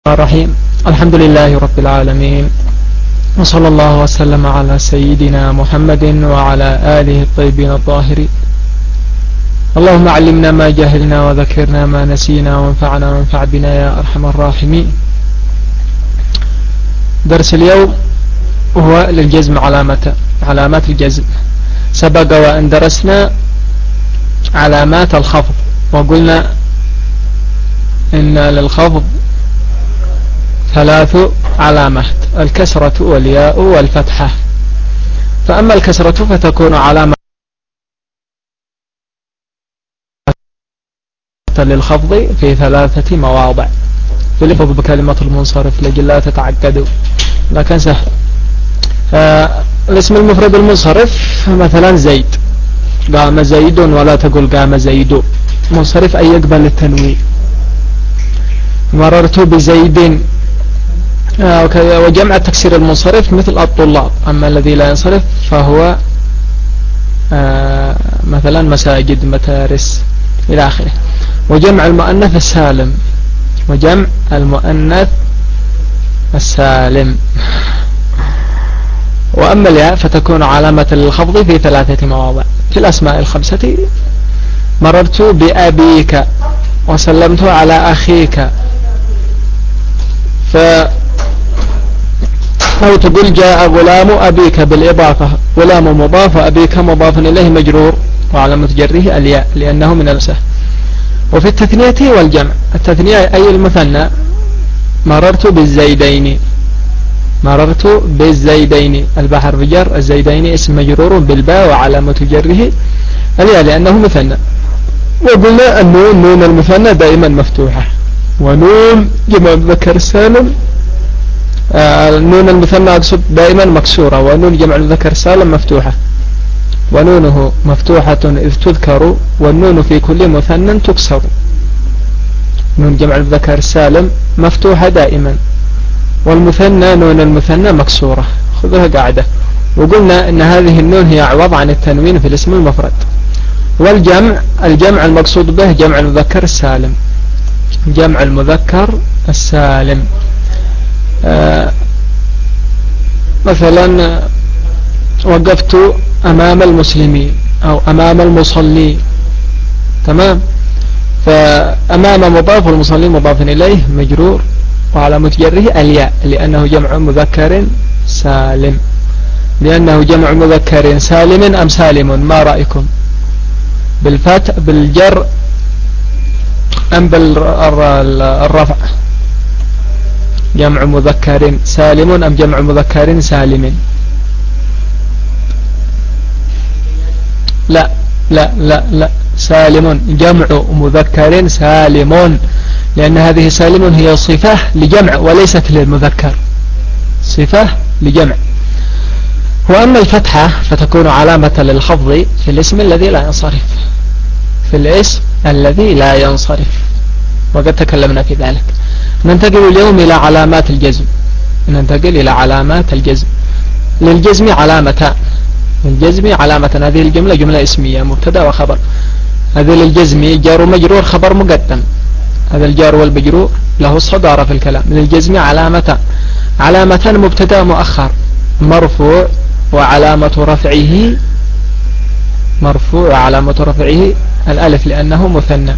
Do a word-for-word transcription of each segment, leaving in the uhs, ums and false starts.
الرحيم. الحمد لله رب العالمين، وصلى الله وسلم على سيدنا محمد وعلى آله الطيبين الطاهرين. اللهم علمنا ما جهلنا وذكرنا ما نسينا وانفعنا وانفع بنا يا أرحم الراحمين. درس اليوم هو للجزم علامة علامات الجزم. سبق وأن درسنا علامات الخفض، وقلنا إن للخفض ثلاث علامات: الكسرة والياء والفتحة. فأما الكسرة فتكون علامة للخفض في ثلاثة مواضع. في الخفض بكلمة المنصرف لجل لا تتعقدوا، لكن سهل. آه الاسم المفرد المنصرف مثلا زيد، قام زيد ولا تقول قام زيد. منصرف أي يقبل التنوين. مررت بزيد. آه وجمع التكسير المنصرف مثل الطلاب. أما الذي لا ينصرف فهو آه مثلا مساجد، متارس إلى آخره. وجمع المؤنث السالم وجمع المؤنث السالم. وأما الياء فتكون علامة للخفض في ثلاثة مواضع. في الأسماء الخمسة: مررت بأبيك وسلمت على أخيك. ف أو تقول جاء غلام أبيك بالإضافة، غلام مضاف وأبيك مضاف إليه مجرور، وعلامة جره الياء لأنه من الأسه. وفي التثنية والجمع: التثنية أي المثنى: مررت بالزيدين، مررت بالزيدين، البحر بجر، الزيدين اسم مجرور بالباء وعلامة جره الياء لأنه مثنى. وقلنا النون نون المثنى دائما مفتوحة، ونون جمع الذكر السالم آه نون المثنى أقصد دائما مكسورة، ونون جمع الذكر السالم مفتوحة، ونونه مفتوحة إذ تذكر، والنون في كل مثنى تكسر. نون جمع الذكر السالم مفتوحة دائما، والمثنى نون المثنى مكسورة. خذوها قاعدة. وقلنا إن هذه النون هي عوض عن التنوين في الاسم المفرد. والجمع: الجمع المقصود به جمع المذكر السالم، جمع المذكر السالم. آه مثلا وقفت أمام المسلمين أو أمام المصلين. تمام. فأمام مضاف والمصلين مضاف إليه مجرور، وعلامة جره الياء لأنه جمع مذكر سالم. لأنه جمع مذكر سالم أم سالم؟ ما رأيكم؟ بالفتح بالجر أم بالرفع؟ جمع مذكر سالم أم جمع مذكر سالم؟ لا لا لا لا سالم، جمع مذكر سالم، لأن هذه سالم هي صفة لجمع وليست للمذكر، صفة لجمع. وأما الفتحة فتكون علامة للخفض في الاسم الذي لا ينصرف، في الاسم الذي لا ينصرف، وقد تكلمنا في ذلك. ننتقل اليوم إلى علامات الجزم. ننتقل إلى علامات الجزم. للجزم علامتان. للجزم علامة. هذه الجملة جملة اسمية مبتدا وخبر. هذه للجزم جار ومجرور، خبر مقدم. هذا الجار والمجرور له الصدارة في الكلام. للجزم علامتان: علامة مبتدا مؤخر مرفوع، وعلامة رفعه مرفوع وعلامة رفعه الألف لأنه مثنى.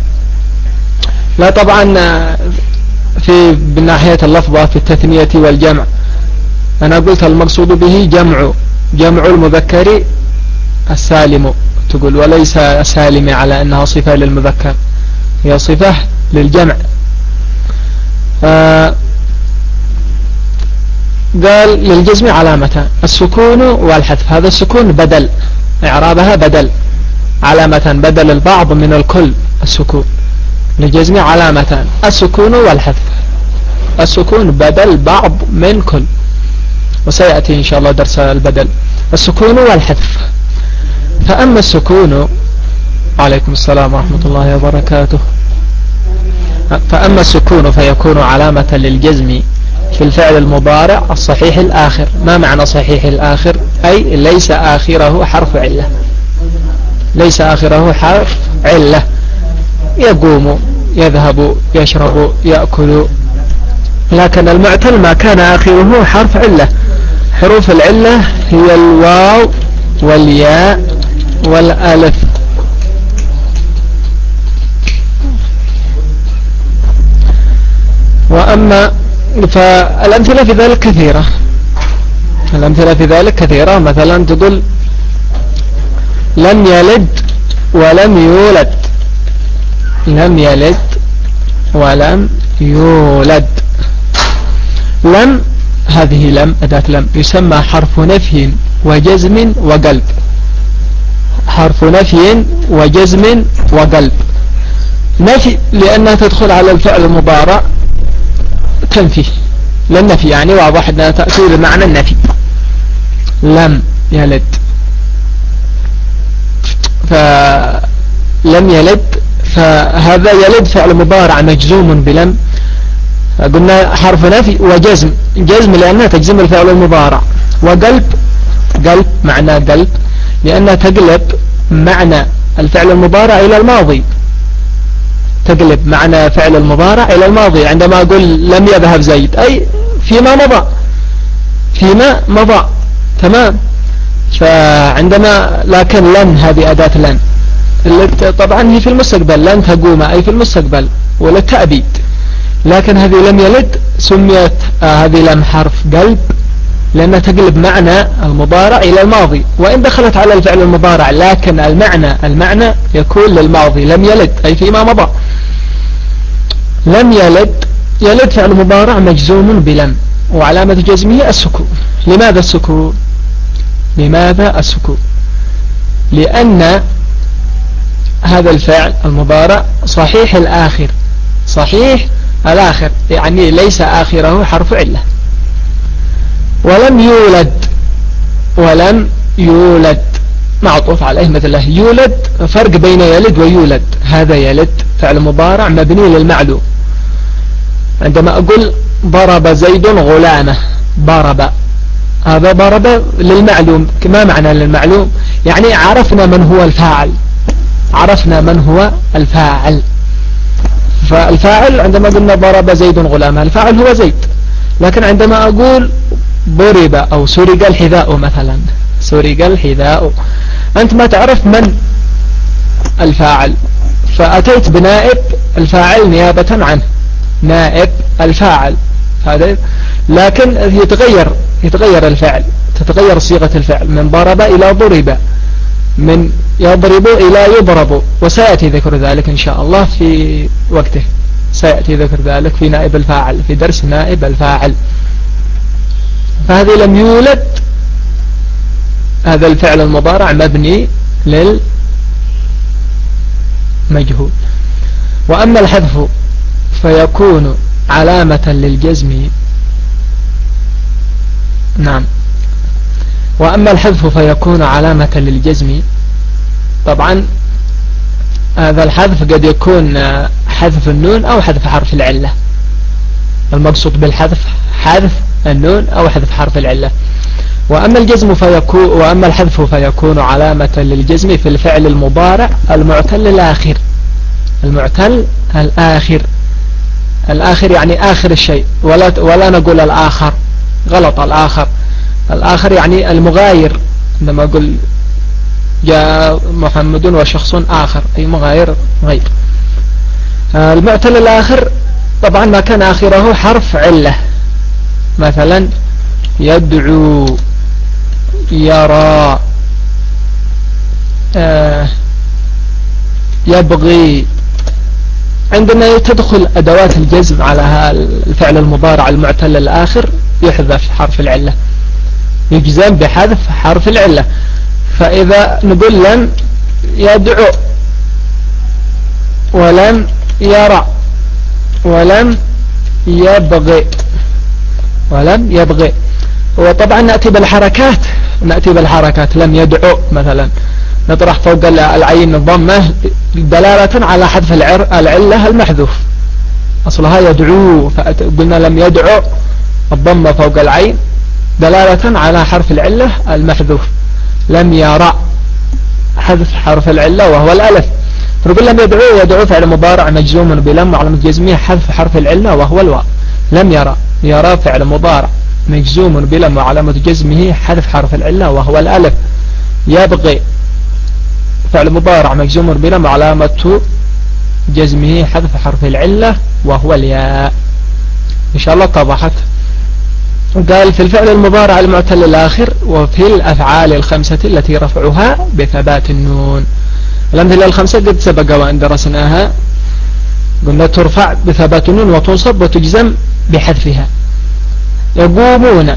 لا طبعا في بالناحية اللفظة في التثنية والجمع أنا قلت المقصود به جمع جمع المذكر السالم، تقول وليس سالم على أنها صفة للمذكر، هي صفة للجمع. آه قال للجزم علامتان: السكون والحذف. هذا السكون بدل، إعرابها بدل، علامة بدل البعض من الكل. السكون للجزم علامتان: السكون والحذف. السكون بدل بعض من كل، وسيأتي إن شاء الله درس البدل. السكون والحذف. فأما السكون، عليكم السلام ورحمة الله وبركاته. فأما السكون فيكون علامة للجزم في الفعل المضارع الصحيح الآخر. ما معنى صحيح الآخر؟ أي ليس آخره حرف علة، ليس آخره حرف علة. يقوم، يذهب، يشرب، يأكل، لكن المعتل ما كان آخره حرف علة. حروف العلة هي الواو والياء والألف. وأما فالأمثلة في ذلك كثيرة. الأمثلة في ذلك كثيرة. مثلا تقول لم يلد ولم يولد. لم يلد ولم يولد. لم، هذه لم أداة لم يسمى حرف نفي وجزم وقلب. حرف نفي وجزم وقلب. نفي لأنها تدخل على الفعل المضارع تنفي. للنفي يعني واضح أنها تأتي بمعنى النفي. لم يلد، فلم يلد، فهذا يلد فعل مضارع مجزوم بلم. قلنا حرف نفي وجزم. جزم لأنها تجزم الفعل المضارع. وقلب، قلب معنى قلب لأنها تقلب معنى الفعل المضارع إلى الماضي. تقلب معنى فعل المضارع إلى الماضي. عندما أقول لم يذهب زيد أي فيما مضى، فيما مضى. تمام. فعندما لكن لن هذه أداة لن طبعا هي في المستقبل. لن تقوم أي في المستقبل وللتأبيد. لكن هذه لم يلد سميت آه هذه لم حرف قلب لأنها تقلب معنى المضارع إلى الماضي وإن دخلت على الفعل المضارع، لكن المعنى المعنى يكون للماضي. لم يلد أي فيما مضى. لم يلد، يلد فعل مضارع مجزوم بلم وعلامة جزمه السكون. لماذا السكون؟ لماذا السكون؟ لأن هذا الفعل المضارع صحيح الآخر. صحيح الآخر يعني ليس آخره حرف علة. ولم يولد، ولم يولد معطوف عليه مثله يولد. فرق بين يلد ويولد. هذا يلد فعل مضارع مبني للمعلوم. عندما أقول ضرب زيد غلامه، ضرب، هذا ضرب للمعلوم. ما معنى للمعلوم؟ يعني عرفنا من هو الفاعل. عرفنا من هو الفاعل. فالفاعل عندما قلنا ضرب زيد غلامه الفاعل هو زيد. لكن عندما أقول ضرب أو سرق الحذاء مثلا، سرق الحذاء، أنت ما تعرف من الفاعل فأتيت بنائب الفاعل نيابة عنه، نائب الفاعل هذا. لكن يتغير يتغير الفعل، تتغير صيغة الفعل من ضرب إلى ضرب، من يضرب إلى يضرب. وسيأتي ذكر ذلك إن شاء الله في وقته. سيأتي ذكر ذلك في نائب الفاعل في درس نائب الفاعل. فهذه لم يولد هذا الفعل المضارع مبني للمجهول. وأما الحذف فيكون علامة للجزم. نعم. وأما الحذف فيكون علامة للجزم. طبعا هذا الحذف قد يكون حذف النون أو حذف حرف العلة. المقصود بالحذف حذف النون أو حذف حرف العلة. وأما الجزم فيكون وأما الحذف فيكون علامة للجزم في الفعل المضارع المعتل الآخر. المعتل الآخر. الآخر يعني آخر الشيء، ولا ولا نقول الآخر، غلط. الآخر الآخر يعني المغاير. عندما أقول جاء محمد وشخص آخر أي مغاير غير. المعتل الآخر طبعا ما كان آخره حرف علة. مثلا يدعو، يرى، آه يبغي. عندما تدخل أدوات الجزم على الفعل المضارع المعتل الآخر يحذف حرف العلة، يجزم بحذف حرف العلة. فإذا نقول لم يدعو ولم يرى ولم يبغي ولم يبغي. وطبعا نأتي بالحركات نأتي بالحركات لم يدعو مثلا نطرح فوق العين الضمة دلالة على حذف العلة المحذوف. أصلها يدعو، فقلنا لم يدعو الضمة فوق العين دلالة على حرف العلة المحذوف. لم يرى حذف حرف العلة وهو الألف. فنقول لم يدعو، يدعو فعل مضارع مجزوم بلم وعلامة جزمه حذف حرف العلة وهو الواو. لم يرى يرى فعل مضارع مجزوم بلم وعلامة جزمه حذف حرف العلة وهو الألف. يبغي فعل مضارع مجزوم بلم وعلامة جزمه حذف حرف العلة وهو الياء. إن شاء الله اتضحت. قال في الفعل المضارع المعتل الآخر وفي الأفعال الخمسة التي رفعها بثبات النون. الأمثلة الخمسة قد سبق وأن درسناها. قلنا ترفع بثبات النون وتنصب وتجزم بحذفها. يقومون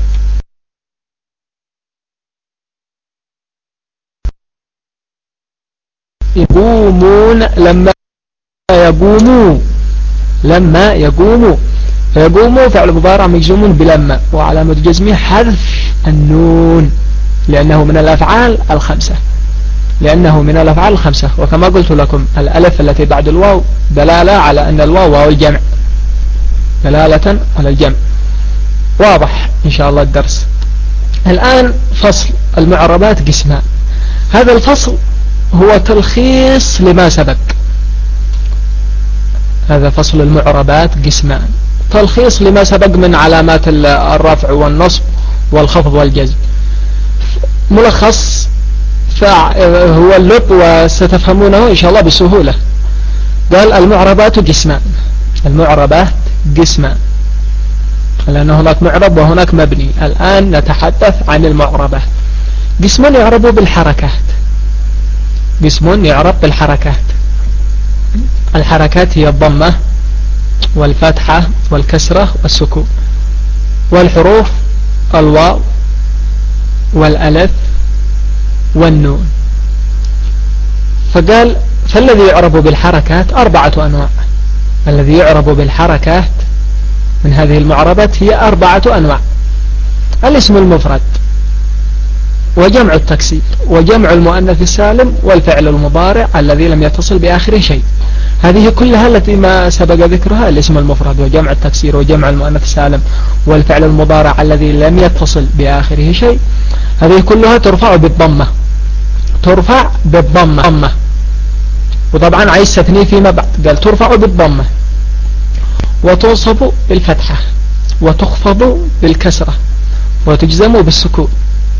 يقومون لما يقوموا لما يقوموا فيقوموا فعل مضارع مجزوم بلما وعلامة جزمه حذف النون لأنه من الأفعال الخمسة لأنه من الأفعال الخمسة. وكما قلت لكم الألف التي بعد الواو دلالة على أن الواو واو الجمع دلالة على الجمع. واضح إن شاء الله الدرس. الآن فصل المعربات قسمان. هذا الفصل هو تلخيص لما سبق. هذا فصل المعربات قسمان تلخيص لما سبق من علامات الرفع والنصب والخفض والجزم. ملخص هو اللب وستفهمونه إن شاء الله بسهولة. قال المعربات قسمان. المعربات قسمان لأن هناك معرب وهناك مبني. الآن نتحدث عن المعربات. قسم يعرب بالحركات. قسم يعرب بالحركات. الحركات هي الضمة والفتحة والكسرة والسكون. والحروف الواو والألف والنون. فقال فالذي يعرب بالحركات أربعة أنواع. الذي يعرب بالحركات من هذه المعربات هي أربعة أنواع. الاسم المفرد وجمع التكسير وجمع المؤنث السالم والفعل المضارع الذي لم يتصل بآخره شيء. هذه كلها التي ما سبق ذكرها الاسم المفرد وجمع التكسير وجمع المؤنث السالم والفعل المضارع الذي لم يتصل بآخره شيء. هذه كلها ترفع بالضمة ترفع بالضمة. وطبعا عايز تثنيه فيما بعد. قال ترفع بالضمة وتنصب بالفتحة وتخفض بالكسرة وتجزم بالسكون.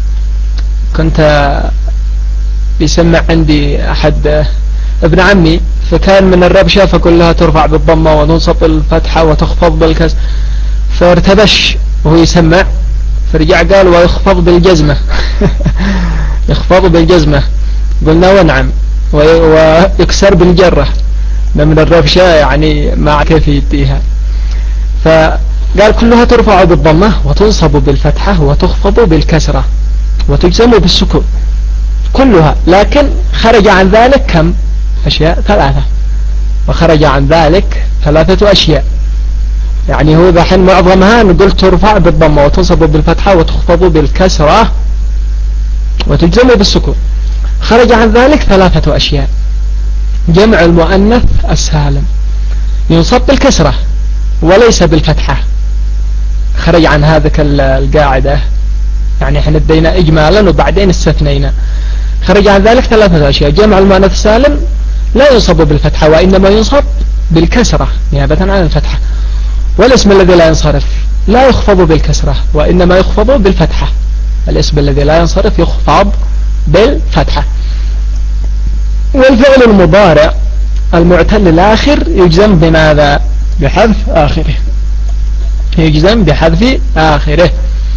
كنت بيسمع عندي أحد ابن عمي فكان من الربشة فكلها ترفع بالضمة وتنصب بالفتحة وتخفض بالكسرة فارتبش وهو يسمع فرجع قال ويخفض بالجزمة يخفض بالجزمة. قلنا ونعم ويكسر بالجرة من الربشة يعني مع كيف يديها. فقال كلها ترفع بالضمة وتنصب بالفتحة وتخفض بالكسرة وتجزم بالسكون كلها. لكن خرج عن ذلك كم أشياء؟ ثلاثة. وخرج عن ذلك ثلاثة أشياء. يعني هو ذحين معظمها نقول ترفع بالضمة وتنصب بالفتحة وتخفض بالكسرة وتجزم بالسكون. خرج عن ذلك ثلاثة أشياء. جمع المؤنث السالم ينصب بالكسرة وليس بالفتحة. خرج عن هذه القاعدة يعني احنا ادينا اجمالا وبعدين استثنينا. خرج عن ذلك ثلاثة أشياء. جمع المؤنث السالم لا ينصب بالفتحة وإنما ينصب بالكسرة نيابة عن الفتحة. والاسم الذي لا ينصرف لا يخفض بالكسرة وإنما يخفض بالفتحة. الاسم الذي لا ينصرف يخفض بالفتحة. والفعل المضارع المعتل الآخر يجزم بماذا؟ بحذف آخره. يجزم بحذف آخره.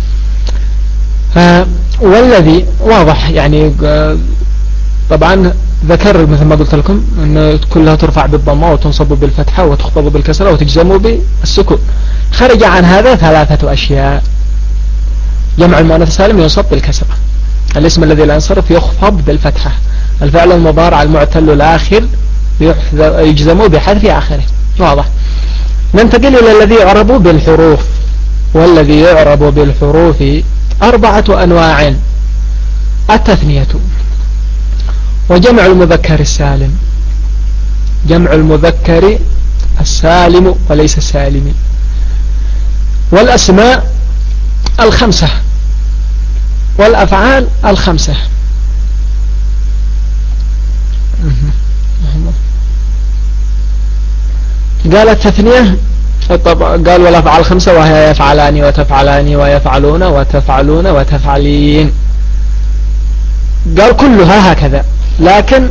آه والذي واضح يعني طبعا ذكر مثل ما قلت لكم أن كلها ترفع بالضمة وتنصب بالفتحة وتخفض بالكسرة وتجزم بالسكون. خرج عن هذا ثلاثة أشياء. جمع المؤنث السالم ينصب بالكسرة. الاسم الذي لا ينصرف يخفض بالفتحة. الفعل المضارع المعتل الآخر يجزم بحذف آخره. واضح. ننتقل إلى الذي يعرب بالحروف. والذي يعرب بالحروف أربعة أنواع. التثنية وجمع المذكر السالم. جمع المذكر السالم وليس السالم. والأسماء الخمسة والأفعال الخمسة. قال التثنية طب قال والأفعال خمسة وهي يفعلان وتفعلان ويفعلون وتفعلون وتفعلين، قال كلها هكذا. لكن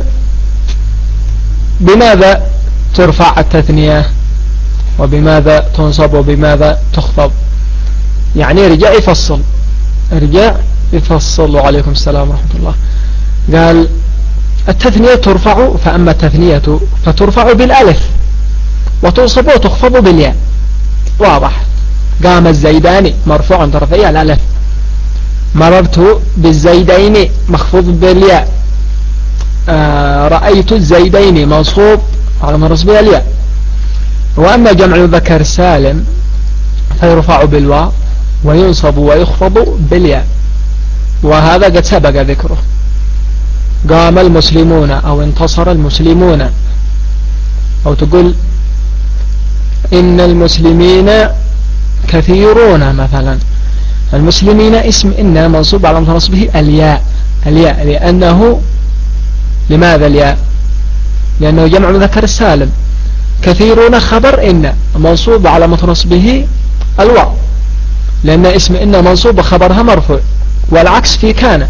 بماذا ترفع التثنية وبماذا تنصب وبماذا تخفض؟ يعني رجع يفصل رجع يفصل وعليكم السلام ورحمة الله. قال التثنية ترفع، فأما التثنية فترفع بالألف وتنصب وتخفض بالياء. واضح. قام الزيدان مرفوع ترفيع الألف، مررت بالزيدين مخفوض بالياء، آه رأيت الزيدين منصوب على مرص بالياء. وأما جمع المذكر السالم فيرفع بالواو وينصب ويخفض بالياء، وهذا قد سبق ذكره. قام المسلمون أو انتصر المسلمون، أو تقول إن المسلمين كثيرون مثلا. المسلمين اسم إن منصوب على نصبه الياء، الياء لأنه لماذا الياء؟ لأنه جمع مذكر السالم. كثيرون خبر إن منصوب على نصبه الواو، لأن اسم إن منصوب وخبرها مرفوع. والعكس في كان،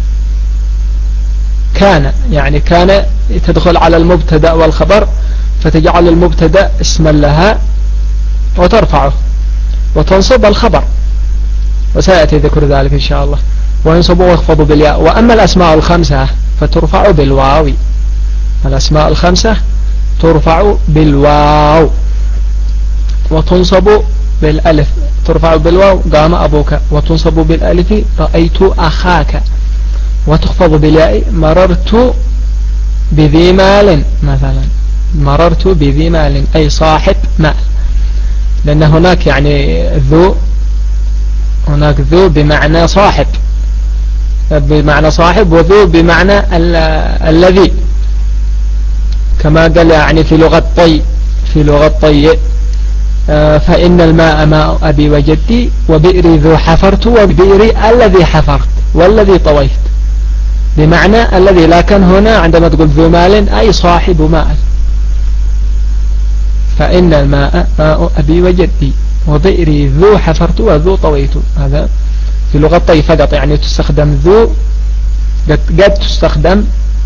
كان يعني كان تدخل على المبتدأ والخبر فتجعل المبتدأ اسما لها وترفعه وتنصب الخبر، وسيأتي ذكر ذلك إن شاء الله. وينصب ويخفض بالياء. وأما الأسماء الخمسة فترفع بالواو، الأسماء الخمسة ترفع بالواو وتنصب بالألف. ترفع بالواو قام أبوك، وتنصب بالألف رأيت أخاك، وتخفض بالياء مررت بذي مال مثلا. مررت بذي مال أي صاحب مال، لأن هناك يعني ذو، هناك ذو بمعنى صاحب، بمعنى صاحب، وذو بمعنى الذي، كما قال يعني في لغة طي، في لغة طي فإن الماء ماء أبي وجدي وبئري ذو حفرت وبئري الذي حفرت والذي طويت، بمعنى الذي. لكن هنا عندما تقول ذو مال أي صاحب مال. فإن الماء ماء أبي وجدي وبئري ذو حفرت وذو طويت. هذا في لغة طي فقط، يعني تستخدم ذو، قد تستخدم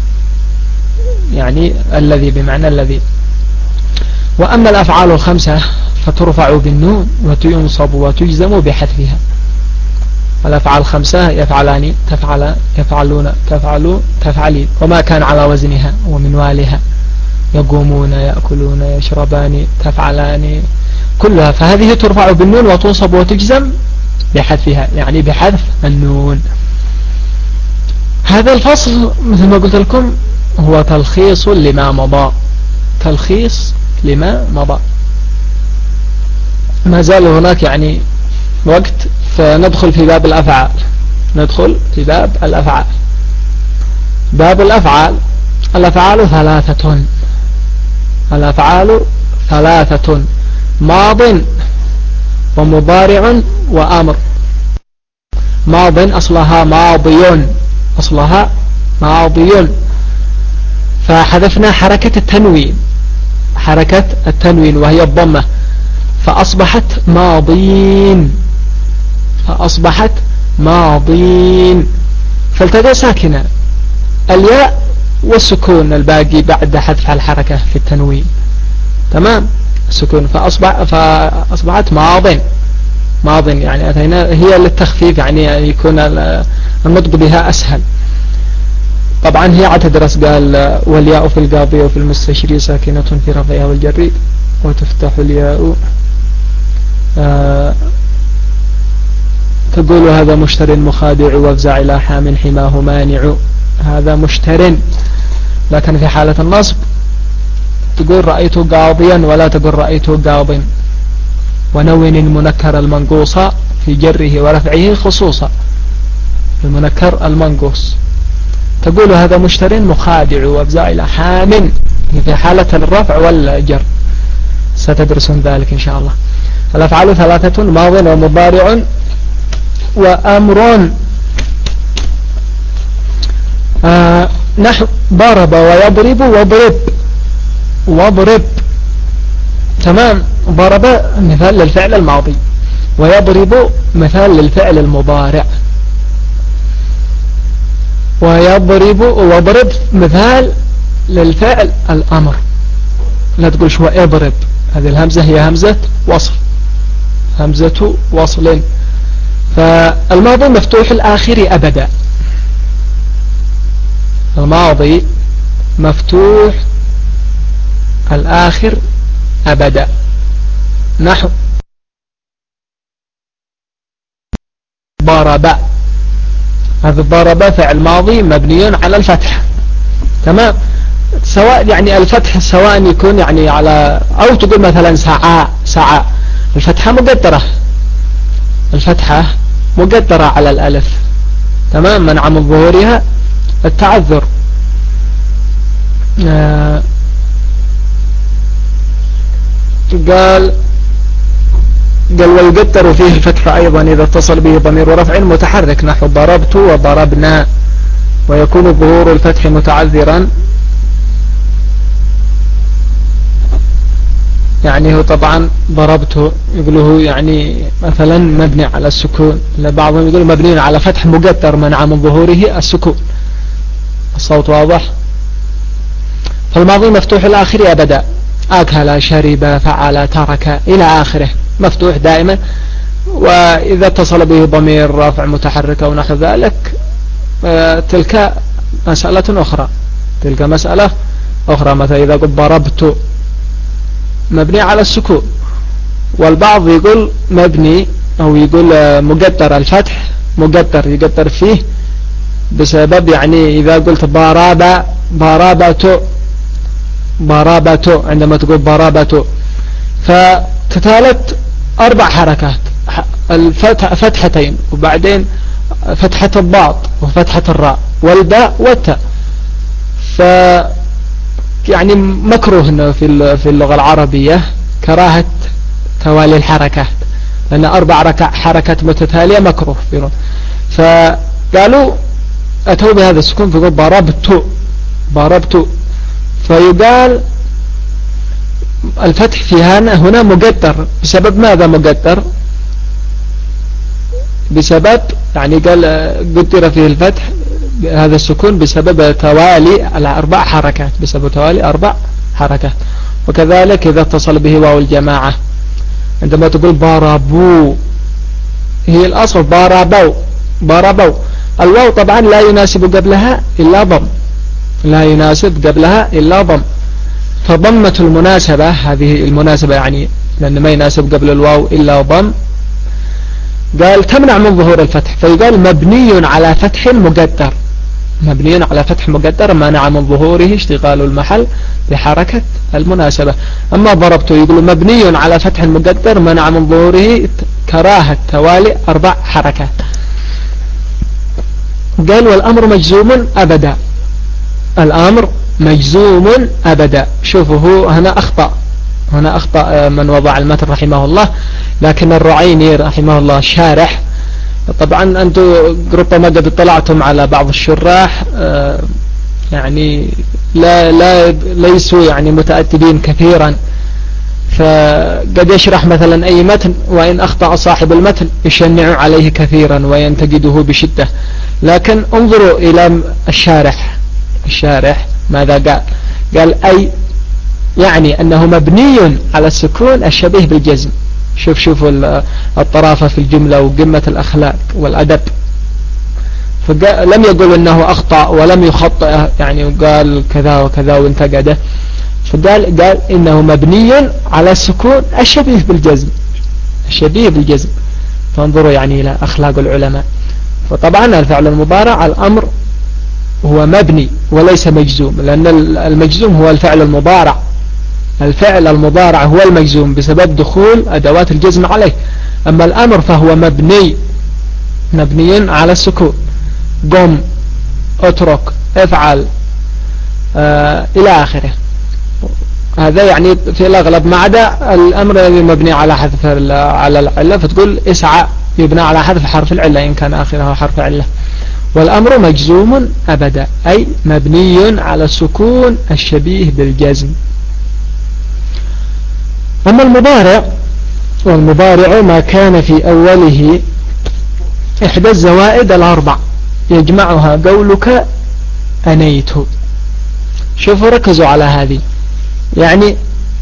يعني الذي بمعنى الذي. وأما الأفعال الخمسة فترفع بالنون وتنصب وتجزم بحذفها. الأفعال الخمسة يفعلان تفعل يفعلون تفعلون تفعلين، وما كان على وزنها ومنوالها، يقومون يأكلون يشربان تفعلان، كلها. فهذه ترفع بالنون وتنصب وتجزم بحذفها، يعني بحذف النون. هذا الفصل مثل ما قلت لكم هو تلخيص لما مضى، تلخيص لما مضى. ما زال هناك يعني وقت، فندخل في باب الأفعال. ندخل في باب الأفعال. باب الأفعال. الأفعال ثلاثة. الأفعال ثلاثة: ماض ومضارع وأمر. ماض أصلها ماضي، أصلها ماضي، فحذفنا حركة التنوين، حركة التنوين وهي الضمة، فأصبحت ماضين، فأصبحت ماضين. فالتقى ساكنة الياء والسكون الباقي بعد حذف الحركة في التنوين، تمام، السكون، فأصبح فأصبحت ماضين. ماض يعني أتينا هي للتخفيف، يعني يكون النطق بها أسهل. طبعا هي عتدرس قال والياء في القاضي وفي المستشري ساكنة في رفعها والجر، وتفتح الياء آه تقول هذا مشتر مخادع وافزع إلى حام حماه مانع. هذا مشتر، لكن في حالة النصب تقول رأيت قاضيا ولا تقول رأيت قاض. ونون المنكر المنقوص في جره ورفعه خصوصا، المنكر المنقوص تقول هذا مشتر مخادع وافزع إلى حام في حالة الرفع والجر، ستدرسون ذلك إن شاء الله. الأفعال ثلاثة: ماض ومضارع وأمر. آه نحو ضرب ويضرب واضرب، واضرب، تمام. ضرب مثال للفعل الماضي، ويضرب مثال للفعل المضارع، ويضرب وضرب مثال للفعل الأمر. لا تقول شو اضرب، هذه الهمزة هي همزة وصل، همزة وصل. فالماضي مفتوح الآخر أبدا، الماضي مفتوح الآخر أبدا. نحو ضرب، هذا ضرب فعل ماضي مبني على الفتح، تمام. سواء يعني الفتح سواء يكون يعني على، أو تقول مثلا سعى، سعى الفتحة مقدرة، الفتحة مقدرة على الألف، تمام، منع من ظهورها التعذر. آه قال قال ويقدر فيه الفتح أيضا إذا اتصل به ضمير رفع متحرك، نحو ضربت وضربنا، ويكون ظهور الفتح متعذرا. يعني هو طبعا ضربته يقوله يعني مثلا مبني على السكون، بعضهم يقول مبني على فتح مقدر منع من ظهوره السكون. الصوت واضح؟ فالماضي مفتوح الآخر أبدا، أكل شرب فعل ترك إلى آخره مفتوح دائما. وإذا اتصل به ضمير رافع متحرك أو نحو ذلك تلك مسألة أخرى، تلك مسألة أخرى. مثلا إذا قلت ضربت مبني على السكون، والبعض يقول مبني أو يقول مقدر الفتح، مقدر يقدر فيه بسبب يعني إذا قلت ضرب ضربت ضربت، عندما تقول ضربت فتتالت أربع حركات، الفتح فتحتين وبعدين فتحة الضاد وفتحة الراء والباء والتاء. ف يعني مكروه في في اللغة العربية كراهة توالي الحركات، لأن أربع حركات متتالية مكروه. فقالوا أتوا بهذا السكون فيقول ضربت ضربت، فيقال الفتح في هنا مقدر بسبب ماذا؟ مقدر بسبب يعني قال قدر فيه الفتح هذا السكون بسبب توالي الأربع حركات، بسبب توالي أربع حركات. وكذلك إذا اتصل به واو الجماعة، عندما تقول ضربوا هي الأصل ضربوا ضربوا، الواو طبعا لا يناسب قبلها إلا ضم، لا يناسب قبلها إلا ضم، فضمة المناسبة هذه المناسبة يعني لأن ما يناسب قبل الواو إلا ضم، قال تمنع من ظهور الفتح، فيقال مبني على فتح مقدر، مبني على فتح مقدر منع من ظهوره اشتغال المحل بحركة المناسبة. أما ضربته يقول مبني على فتح مقدر منع من ظهوره كراهة توالي أربع حركات. قال والأمر مجزوم أبدا، الأمر مجزوم أبدا. شوفوا هو هنا أخطأ، هنا أخطأ من وضع المتن رحمه الله، لكن الرعيني رحمه الله شارح، طبعا أنتم ربما قد اطلعتم على بعض الشراح يعني لا لا ليسوا يعني متأدبين كثيرا، فقد يشرح مثلا أي متن وإن أخطأ صاحب المتن يشنع عليه كثيرا وينتقده بشدة. لكن انظروا إلى الشارح، الشارح ماذا قال؟ قال أي يعني أنه مبني على السكون الشبيه بالجزم. شوف شوفوا الطرافة في الجملة وقمة الأخلاق والأدب. فلم يقول أنه أخطأ ولم يخطئ يعني وقال كذا وكذا وانتقده، فقال قال إنه مبني على السكون الشبيه بالجزم، الشبيه بالجزم. فانظروا يعني إلى أخلاق العلماء. فطبعا الفعل المضارع الأمر هو مبني وليس مجزوم، لأن المجزوم هو الفعل المضارع، الفعل المضارع هو المجزوم بسبب دخول أدوات الجزم عليه. أما الأمر فهو مبني مبني على السكون، قم اترك افعل آه إلى آخره. هذا يعني في الأغلب، ما عدا الأمر الذي مبني على حذف على العلة، فتقول اسعى يبنى على حذف حرف العلة إن كان آخره حرف علة. والأمر مجزوم أبدا أي مبني على السكون الشبيه بالجزم. أما المضارع، والمضارع ما كان في أوله إحدى الزوائد الأربع يجمعها قولك أنيت. شوفوا ركزوا على هذه، يعني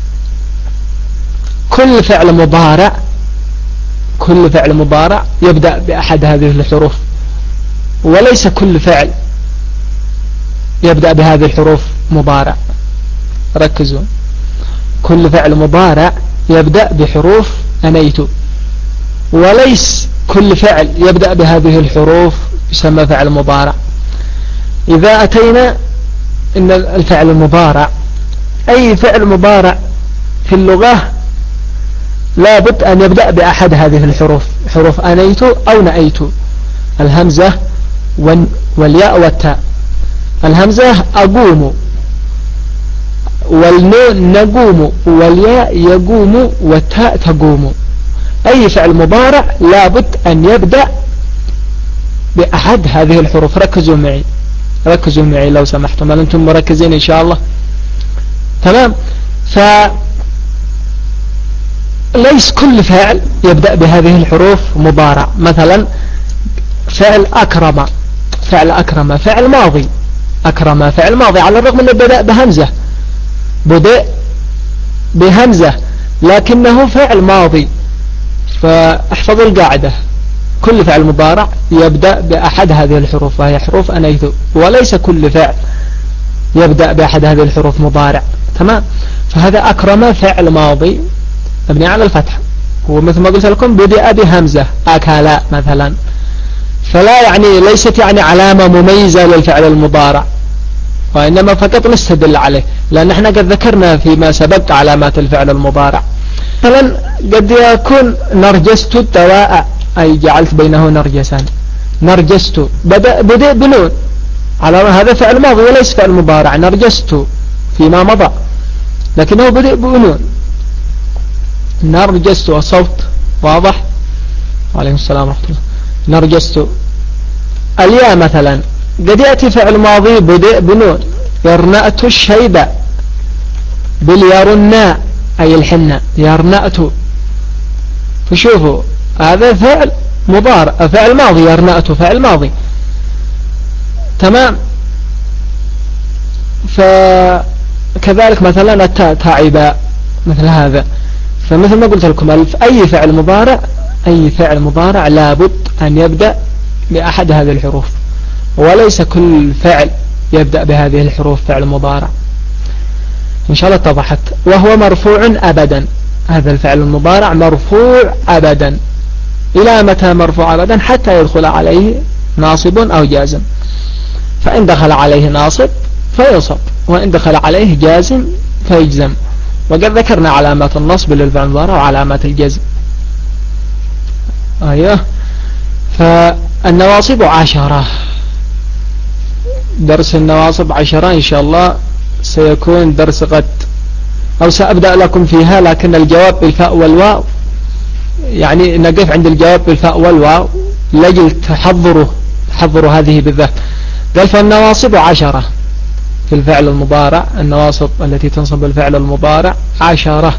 كل فعل مضارع كل فعل مضارع يبدأ بأحد هذه الحروف، وليس كل فعل يبدأ بهذه الحروف مضارع. ركزوا، كل فعل مضارع يبدأ بحروف أنيت، وليس كل فعل يبدأ بهذه الحروف يسمى فعل مضارع. إذا أتينا إن الفعل المضارع، أي فعل مضارع في اللغة لابد أن يبدأ بأحد هذه الحروف، حروف أنيت أو نأيت، الهمزة والياء والتاء. الهمزة أقوم، والنون نقوم، والياء يقوم، والتاء تقوم. أي فعل مضارع لابد أن يبدأ بأحد هذه الحروف. ركزوا معي ركزوا معي لو سمحتم، هل أنتم مركزين إن شاء الله؟ تمام. فليس كل فعل يبدأ بهذه الحروف مضارع. مثلا فعل أكرم، فعل أكرم فعل ماضي، أكرم فعل ماضي على الرغم أنه بدأ بهمزة، بدأ بهمزة لكنه فعل ماضي. فاحفظوا القاعدة، كل فعل مضارع يبدأ بأحد هذه الحروف وهي حروف أنيت، وليس كل فعل يبدأ بأحد هذه الحروف مضارع. تمام. فهذا أكرم فعل ماضي مبني على الفتح، ومثل ما قلت لكم بدأ بهمزة، أكل مثلا، فلا يعني ليست يعني علامة مميزة للفعل المضارع، وإنما فقط نستدل عليه، لأن احنا قد ذكرنا فيما سبق علامات الفعل المضارع. مثلا قد يكون نرجست الدواء، أي جعلت بينه نرجسان، نرجست بدأ بدأ بنون، على هذا فعل ماضي وليس فعل مضارع. نرجست فيما مضى لكنه بدأ بنون، نرجست الصوت واضح. وعليكم السلام ورحمة الله. نرجست. الياء مثلا قد يأتي فعل ماضي بدأ بنون، يرنأت الشيبة باليرناء أي الحنة، يرنأت. فشوفوا هذا فعل مضارع، فعل ماضي، يرنأت فعل ماضي. تمام. فكذلك مثلا التاء تعب مثل هذا. فمثل ما قلت لكم أي فعل مضارع أي فعل مضارع لابد أن يبدأ بأحد هذه الحروف، وليس كل فعل يبدأ بهذه الحروف فعل مضارع. إن شاء الله اتضحت. وهو مرفوع أبدا، هذا الفعل المضارع مرفوع أبدا. إلى متى مرفوع أبدا؟ حتى يدخل عليه ناصب أو جازم. فإن دخل عليه ناصب فينصب، وإن دخل عليه جازم فيجزم. وقد ذكرنا علامات النصب للفعل المضارع وعلامات الجزم. أيوه. فالنواصب عشرة، درس النواصب عشرة إن شاء الله سيكون درس غد، أو سأبدأ لكم فيها، لكن الجواب بالفاء والواو، يعني نقف عند الجواب بالفاء والواو لجل تحضروا تحضروا هذه بالذات. قال فالنواصب عشرة في الفعل المضارع، النواصب التي تنصب الفعل المضارع عشرة.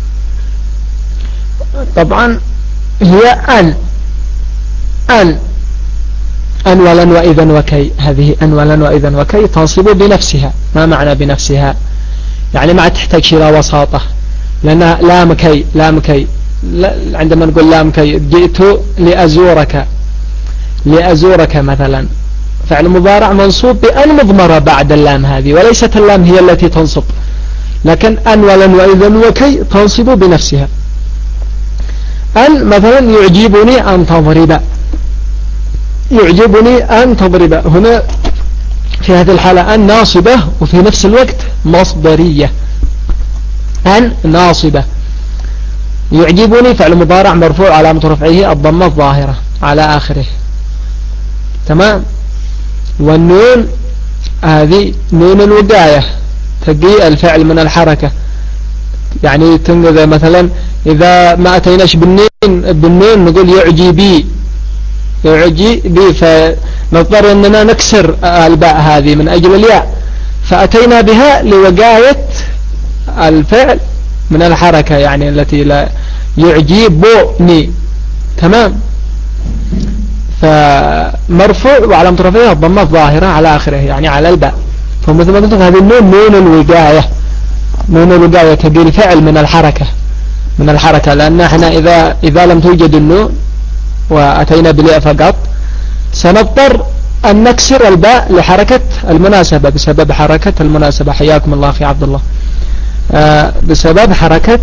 طبعا هي أن أن أن ولن وإذا وكي، هذه أن ولن وإذا وكي تنصب بنفسها. ما معنى بنفسها؟ يعني ما تحتاج إلى وساطة، لأنها لام كي لام كي عندما نقول لام كي جئت لأزورك لأزورك مثلا، فعل مضارع منصوب بأن مضمرة بعد اللام هذه، وليست اللام هي التي تنصب، لكن أن ولن وإذا وكي تنصب بنفسها. أن مثلا يعجبني أن تضرب، يعجبني أن تضرب، هنا في هذه الحالة أن ناصبة وفي نفس الوقت مصدرية. أن ناصبة. يعجبني فعل مضارع مرفوع علامة رفعه الضمة الظاهرة على آخره. تمام. والنون هذه نون الوقاية، تقي الفعل من الحركة، يعني تنقذ مثلا إذا ما أتيناش بالنون بالنون نقول يعجبي يعجبي، فنضطر أننا نكسر الباء هذه من أجل الياء، فأتينا بها لوقاية الفعل من الحركة يعني التي لا يعجبني. تمام. فمرفوع وعلامة رفعه الضمة الظاهرة على آخره يعني على الباء. فمثل ما قلت هذه النون نون الوقاية، نون الوقاية تقي الفعل من الحركة، من الحركة، لأن احنا إذا إذا لم توجد النون وأتينا بالياء فقط سنضطر أن نكسر الباء لحركة المناسبة، بسبب حركة المناسبة. حياكم الله أخي عبد الله. آه بسبب حركة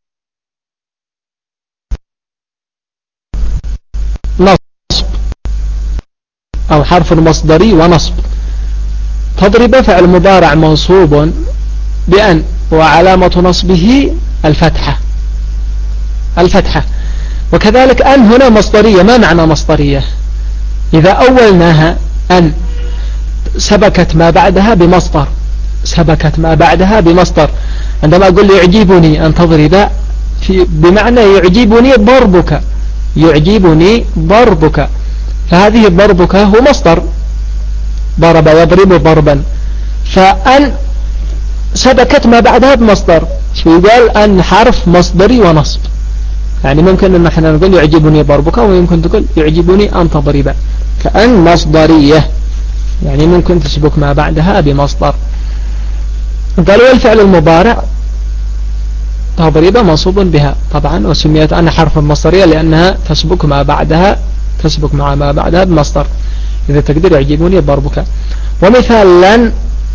نصب أو حرف مصدري ونصب. تضرب فعل مضارع منصوب بأن وعلامة نصبه الفتحة، الفتحة. وكذلك أن هنا مصدرية. ما معنى مصدرية؟ إذا أولناها أن سبكت ما بعدها بمصدر، سبكت ما بعدها بمصدر. عندما أقول يعجبني أن تضرب في بمعنى يعجبني ضربك، يعجبني ضربك، فهذه ضربك هو مصدر، ضرب يضرب ضربا. فأن سبكت ما بعدها بمصدر، فيقال أن حرف مصدري ونصب. يعني ممكن أن احنا نقول يعجبني ضربك، ويمكن تقول يعجبني أن تضرب. فأن مصدرية يعني ممكن تسبك ما بعدها بمصدر. قالوا الفعل المضارع تضرب منصوب بها طبعا، وسميت أن حرف مصدرية لأنها تسبك ما بعدها، تسبك مع ما بعدها بمصدر. إذا تقدر يعجبني ضربك. ومثال لن،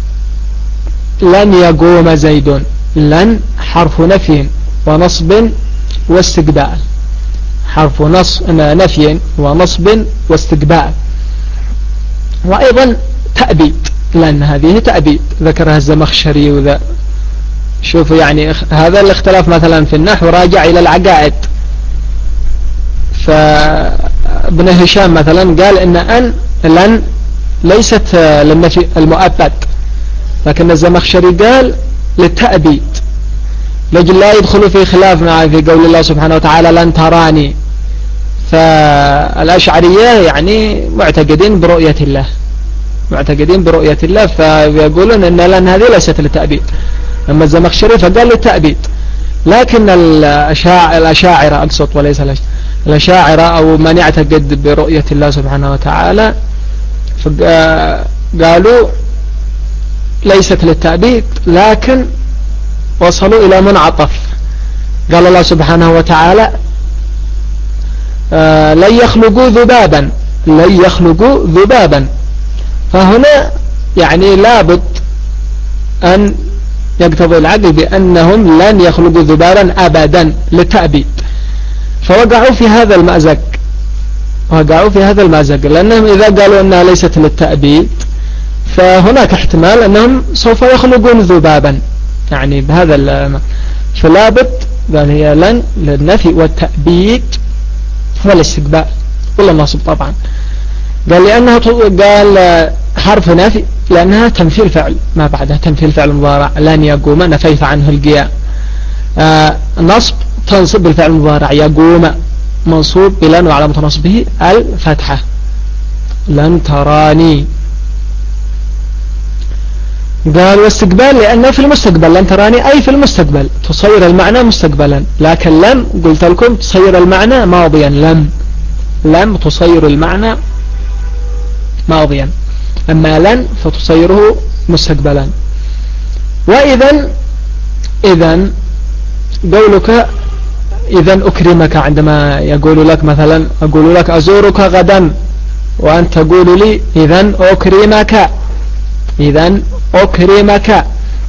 لن يقوم زيد. لن حرف نفي ونصب واستقبال، حرف نص نفي ونصب واستقبال. وأيضا تأبيد، لأن هذه تأبيد ذكرها الزمخشري. وذا شوفوا يعني هذا الاختلاف مثلا في النحو راجع إلى العقائد. فابن هشام مثلا قال إن أن لن ليست للنفي المؤبد، لكن الزمخشري قال للتأبيد، لجل لا يدخل في خلاف مع في قول الله سبحانه وتعالى لن تراني. فالأشعرية يعني معتقدين برؤية الله، معتقدين برؤية الله، فيقولون أن لن هذه ليست للتأبيد. أما الزمخشري فقال للتأبيد. لكن الأشاعرة أقصد وليس الأشاعرة أو من يعتقد برؤية الله سبحانه وتعالى قالوا ليست للتأبيد، لكن وصلوا إلى منعطف. قال الله سبحانه وتعالى آه لن يخلقوا ذبابا، لن يخلقوا ذبابا. فهنا يعني لابد أن يقتضي العقل بأنهم لن يخلقوا ذبابا أبدا للتأبيد. فوقعوا في هذا المأزق، وقعوا في هذا المأزق، لأنهم إذا قالوا أنها ليست للتأبيد فهناك احتمال أنهم سوف يخلقون ذبابا يعني بهذا الم... فلابد قال هي لن للنفي والتأبيد والاستقبال ولا النصب طبعا. قال لأنها قال حرف نفي لأنها تنفي الفعل ما بعدها، تنفي الفعل المضارع. لن يقوم نفيت عنه القيام. آه نصب تنصب الفعل المضارع يقوم منصوب بلن وعلامة نصبه الفتحة. لن تراني. قال واستقبال لأنه في المستقبل، لن تراني أي في المستقبل تصير المعنى مستقبلا، لكن لم قلت لكم تصير المعنى ماضيا. لم لم تصير المعنى ماضيا، أما لن فتصيره مستقبلا. وإذن إذن قولك إذن أكرمك، عندما يقول لك مثلا أقول لك أزورك غدا وأنت تقول لي إذن أكرمك، إذن أكرمك.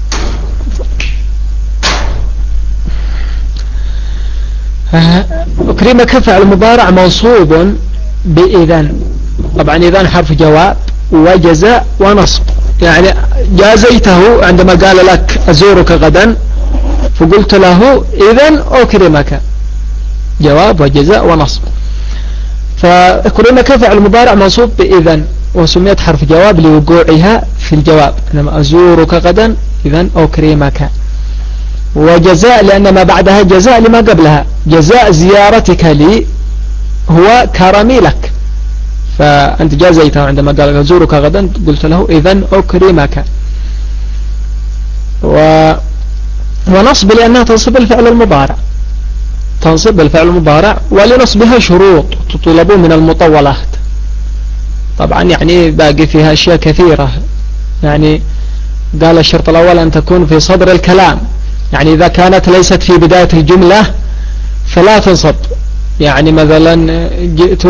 أكرمك فعل مضارع منصوب بإذن. طبعا إذن حرف جواب وجزاء ونصب. يعني جازيته عندما قال لك أزورك غدا فقلت له إذن أكرمك، جواب وجزاء ونصب. فأكرمك فعل مضارع منصوب بإذن، وسميت حرف جواب لوقوعها في الجواب. إنما أزورك غدا إذن أكرمك. وجزاء لأن ما بعدها جزاء لما قبلها، جزاء زيارتك لي هو كرمي لك. فأنت جازيته عندما قال أزورك غدا قلت له إذن أكرمك. و ونصب لأنها تنصب الفعل المضارع، تنصب الفعل المضارع، ولنصبها شروط تطلب من المطولات. طبعا يعني باقي فيها أشياء كثيرة. يعني قال الشرط الأول أن تكون في صدر الكلام، يعني إذا كانت ليست في بداية الجملة فلا تنصب. يعني مثلا جئت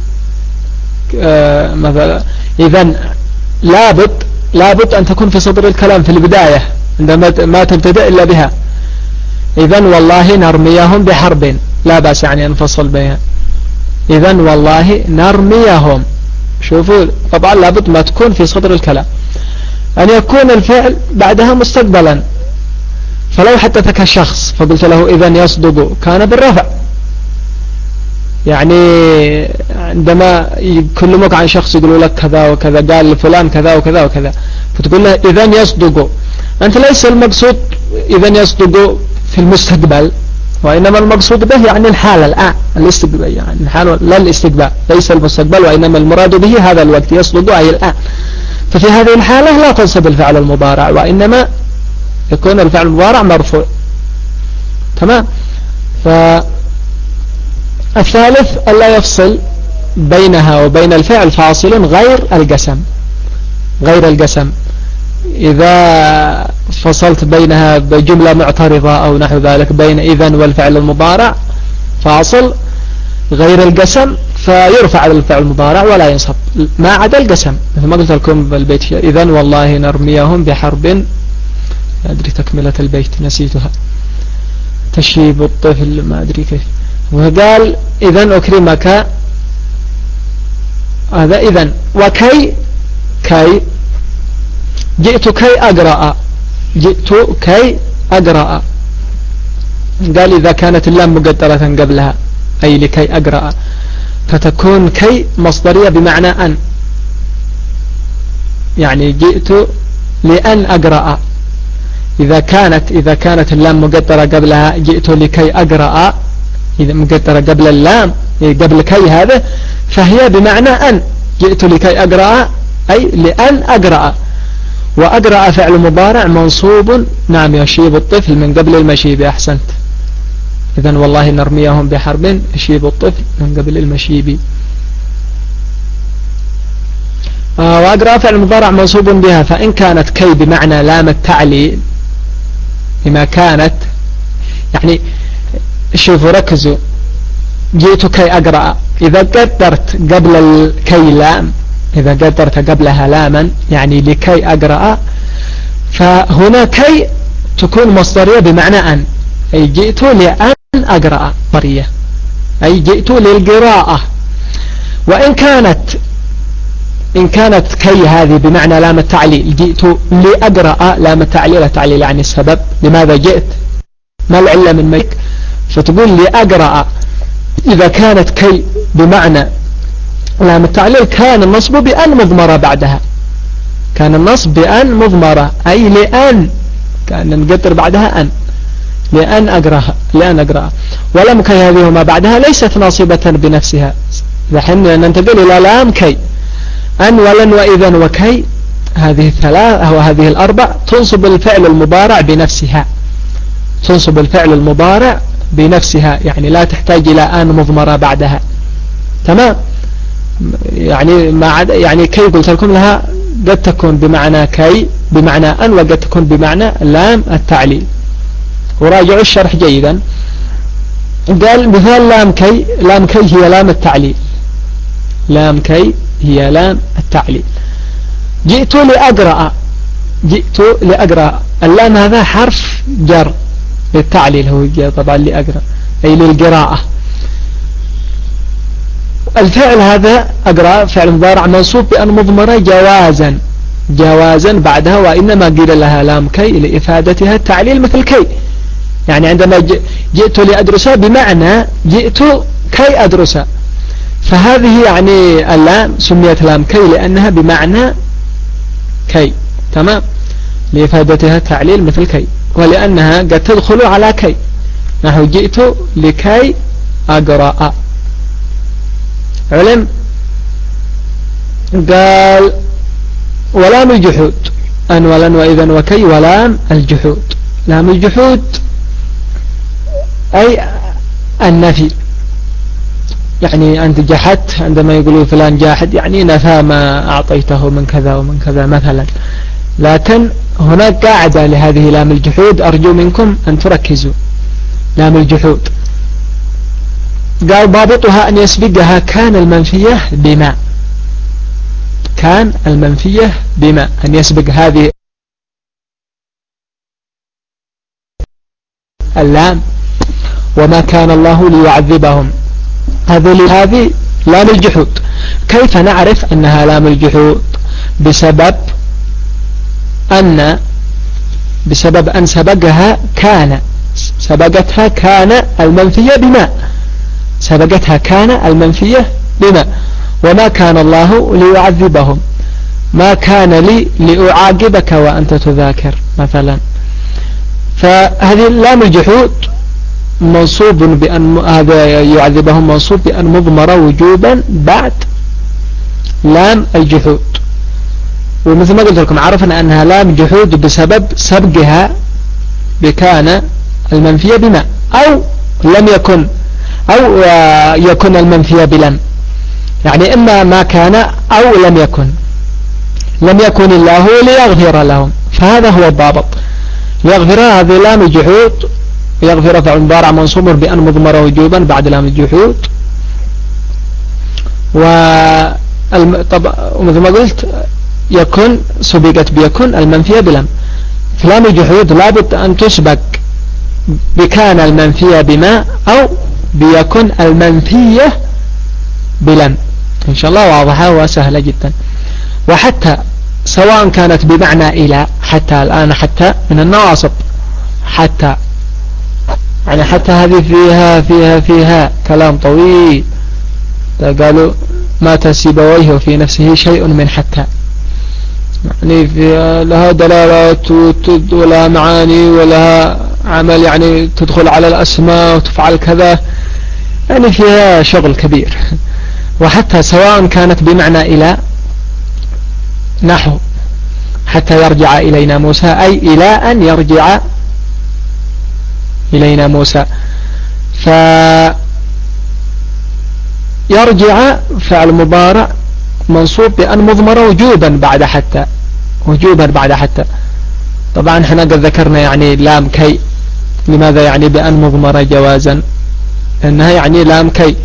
آه مثلا، إذن لابد لابد أن تكون في صدر الكلام في البداية عندما ما تبتدأ إلا بها. إذن والله نرميهم بحرب، لا بأس يعني أن نفصل بها. إذن والله نرميهم، شوفوا طبعا لابد ما تكون في صدر الكلام. أن يكون الفعل بعدها مستقبلا، فلو حدثك الشخص فقلت له إذن يصدق كان بالرفع. يعني عندما يكلمك عن شخص يقولوا لك كذا وكذا، قال لفلان كذا وكذا وكذا، فتقول له إذن يصدق، أنت ليس المقصود إذن يصدق في المستقبل، وإنما المقصود به يعني الحال الآن، الاستقبال يعني الحال لا الاستقبال، ليس المستقبل، وإنما المراد به هذا الوقت، يصدق أي الآن. ففي هذه الحالة لا تنصب الفعل المضارع، وإنما يكون الفعل المضارع مرفوع. تمام. فالثالث ألا يفصل بينها وبين الفعل فاصل غير القسم، غير القسم. إذا فصلت بينها بجملة معترضة أو نحو ذلك، بين إذن والفعل المضارع فاصل غير القسم، فيرفع الفعل المضارع ولا ينصب ما عدا القسم، مثل ما قلت لكم بالبيت إذن والله نرميهم بحرب، ما أدري تكملة البيت نسيتها، تشيب الطفل ما أدري كيف. وقال إذن أكرمك، هذا إذن. وكي كي جئت كي أقرأ، جئت كي أقرأ. قال إذا كانت اللام مقدرة قبلها أي لكي أقرأ، فتكون كي مصدرية بمعنى أن، يعني جئت لأن أقرأ. إذا كانت إذا كانت اللام مقدرة قبلها جئت لكي أقرأ، إذا مقدرة قبل اللام قبل كي هذا، فهي بمعنى أن، جئت لكي أقرأ أي لأن أقرأ. وأقرأ فعل مضارع منصوب، نعم يشيب الطفل من قبل المشيب، أحسنت. إذن والله نرميهم بحرب يشيب الطفل من قبل المشيب. آه وأقرأ فعل مضارع منصوب بها، فإن كانت كي بمعنى لام التعليل، بما كانت يعني شوفوا ركزوا، جئت كي أقرأ، إذا قدرت قبل الكي لام، إذا قدرت قبلها لاما يعني لكي أقرأ، فهنا كي تكون مصدرية بمعنى أن، أي جئت لأن أقرأ مصدرية، أي جئت للقراءة. وإن كانت إن كانت كي هذه بمعنى لام التعليل، جئت لأقرأ، لام التعليل التعليل يعني السبب، لماذا جئت، ما العلة من ميك، فتقول لأقرأ. إذا كانت كي بمعنى لام التعليل كان النصب بأن مضمرة بعدها، كان النصب بأن مضمرة أي لأن، كان نقدر بعدها أن، لأن أقرأ، لأن أقرأ. ولم كي هذه وما بعدها ليست ناصبة بنفسها. نحن ننتقل إلى لام كي، أن ولن وإذن وكي، هذه الثلاث أو هذه الأربع تنصب الفعل المضارع بنفسها، تنصب الفعل المضارع بنفسها، يعني لا تحتاج إلى أن مضمرة بعدها. تمام. يعني ما عدا يعني كي قلت لكم لها قد تكون بمعنى كي بمعنى أن، وقد تكون بمعنى لام التعليل. وراجعوا الشرح جيدا. قال مثال لام كي، لام كي هي لام التعليل، لام كي هي لام التعليل. جئت لأقرأ، جئت لأقرأ، اللام هذا حرف جر للتعليل، هو طبعا لأقرأ أي للقراءة. الفعل هذا أقرأ فعل مضارع منصوب بأن مضمرة جوازا، جوازا بعدها، وإنما قيل لها لام كي لإفادتها التعليل مثل كي. يعني عندما جئت لأدرس بمعنى جئت كي أدرس، فهذه يعني اللام سميت لام كي لأنها بمعنى كي. تمام. لإفادتها التعليل مثل كي، ولأنها قد تدخل على كي، نحو جئت لكي أقرأ. علم. قال ولام الجحود، أن ولن وإذن وكي ولام الجحود. لام الجحود أي النفي، يعني أنت جحدت، عندما يقولوا فلان جاحد يعني نفى ما أعطيته من كذا ومن كذا مثلا. لكن هناك قاعدة لهذه لام الجحود أرجو منكم أن تركزوا. لام الجحود قال ضابطها أن يسبقها كان المنفية بما، كان المنفية بما، أن يسبق هذه اللام وما كان الله ليعذبهم، هذه هذه لام الجحود. كيف نعرف أنها لام الجحود؟ بسبب أن بسبب أن سبقها كان، سبقتها كان المنفية بما، سبقتها كان المنفية بما، وما كان الله ليعذبهم، ما كان لي لأعاقبك وأنت تذاكر مثلا. فهذه لام الجحود منصوب بأن هذا يعذبهم منصوب بأن مضمر وجوبا بعد لام الجحود. ومثل ما قلت لكم عرفنا أنها لام جحود بسبب سبقها بكان المنفية بما، أو لم يكن، أو يكون المنفية بلم، يعني إما ما كان أو لم يكن، لم يكن الله ليغفر لهم، فهذا هو الضابط. ليغفر هذه لام الجحود، يغفر فعل مضارع منصوب بأن مضمر وجوبا بعد لام الجحود. ومثل ما قلت يكن سبقت بيكن المنفية بلم، فلام الجحود لابد أن تسبق بكان المنفية بما أو بيكن المنفية بلم. إن شاء الله واضحة وسهلة جدا. وحتى سواء كانت بمعنى إلى، حتى الآن حتى من النواصب، حتى يعني حتى هذه فيها فيها فيها كلام طويل، قالوا مات سيبويه وفي نفسه شيء من حتى، يعني في لها دلالات ولا معاني ولها عمل، يعني تدخل على الأسماء وتفعل كذا، يعني فيها شغل كبير. وحتى سواء كانت بمعنى إلى، نحو حتى يرجع إلينا موسى، أي إلى أن يرجع إلينا موسى. فيرجع فعل مضارع منصوب بأن مضمر وجوبا بعد حتى، وجوبا بعد حتى. طبعا احنا قد ذكرنا يعني لام كي، لماذا يعني بأن مضمر جوازا؟ لأنها يعني لام كي،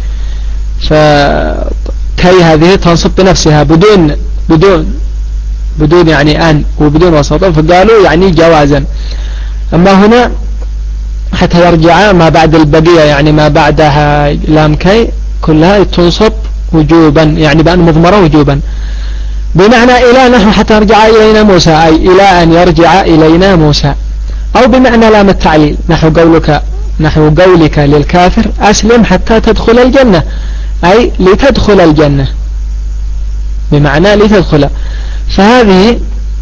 فكي هذه تنصب بنفسها بدون بدون بدون يعني أن وبدون وسط، فقالوا يعني جوازا. أما هنا حتى يرجع ما بعد البقية، يعني ما بعدها لام كي كلها تنصب وجوبا، يعني بأن مضمرة وجوبا. بمعنى إلى نحو حتى يرجع إلينا موسى، أي إلى أن يرجع إلينا موسى. أو بمعنى لام التعليل، نحو قولك نحو قولك للكافر أسلم حتى تدخل الجنة، أي لتدخل الجنة، بمعنى لتدخل. فهذه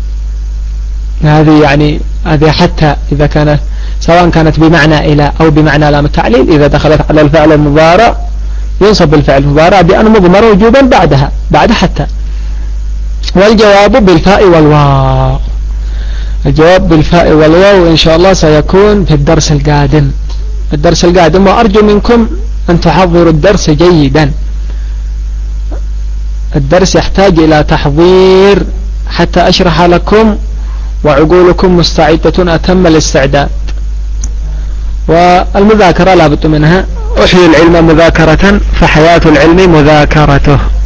هذه يعني هذه حتى إذا كانت سواء كانت بمعنى إلى أو بمعنى لام التعليل، إذا دخلت على الفعل المضارع ينصب الفعل المضارع بأن مضمر وجوبا بعدها بعد حتى. والجواب بالفاء والواو، الجواب بالفاء والواو إن شاء الله سيكون في الدرس القادم، الدرس القادم. وأرجو منكم أن تحضروا الدرس جيدا، الدرس يحتاج إلى تحضير حتى أشرح لكم وعقولكم مستعدة أتم الاستعداد. والمذاكرة لا بد منها، أحيي العلم مذاكرة فحياة العلم مذاكرته.